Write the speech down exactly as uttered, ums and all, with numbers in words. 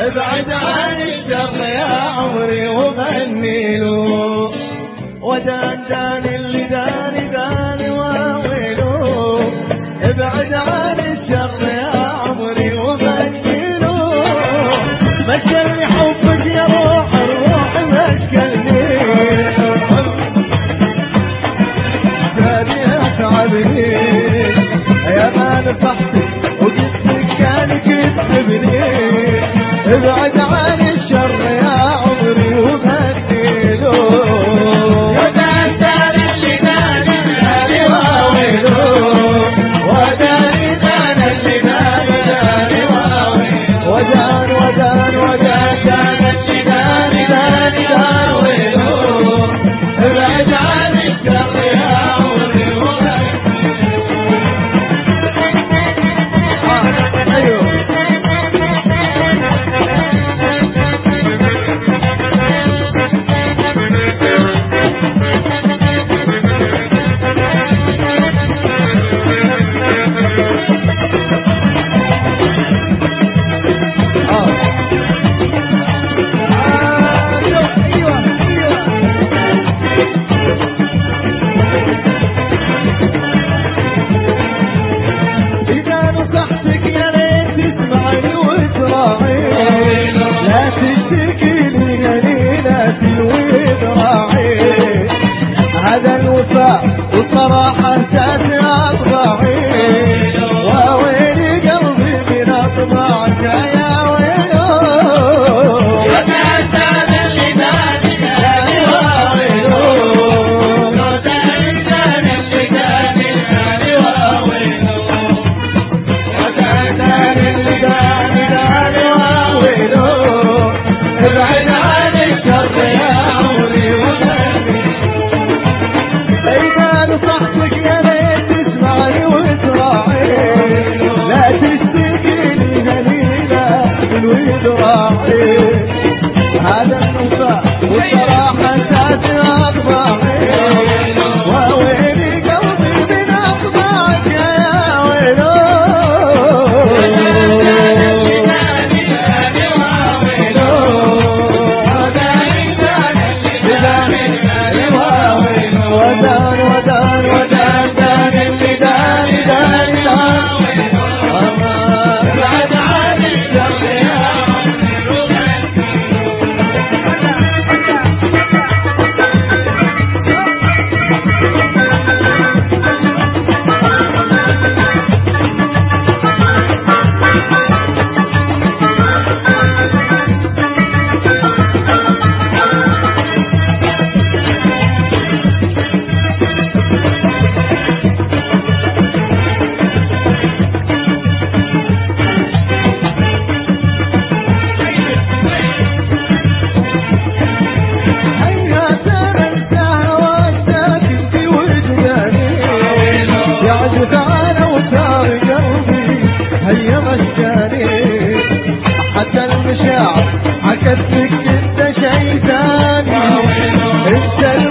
ابعد عن الشر يا عمري وغني له، ودان دان اللي داني داني واويله، ابعد عن الشر يا عمري وغني له، مشكلني حبك يا روح الروح مشكلني، ثاني اتعبني يا ما نصحتك وقلتك كان كذبني، ابعد عن الشر يا عمري وغني له، ودان دان اللي داني داني واويله، ودان دان اللي داني داني واويله، ودان ودان ودان دان اللي داني داني واويله، ابعد عن الشر يا عمري وغني. لا تشتكيني جنينتي وذراعي، هذا الوفاء وصراحة ساتر أطباعي، وويلي قلبي من أطباعك يا ويلو، وتعتاد اللي داني داني واويلو، وتعتاد اللي داني داني واويلو، وتعتاد اللي داني داني واويلو، ابعد عن الشر يا عمري وغني. إذا نصحتك يا ريت تسمعني وتراعي، لا تشتكيني هليلة من وذراعي، هذا الوفاء والصراحة ساتر أطباعي، وويلي قلبي من أطباعك يا ويلو، ودان ودان ودان دان اللي داني داني داني، ابعد عن الشر يا عمري وغني. هيا مشاني حتى المشاعر عكتك انت شي ثاني، انت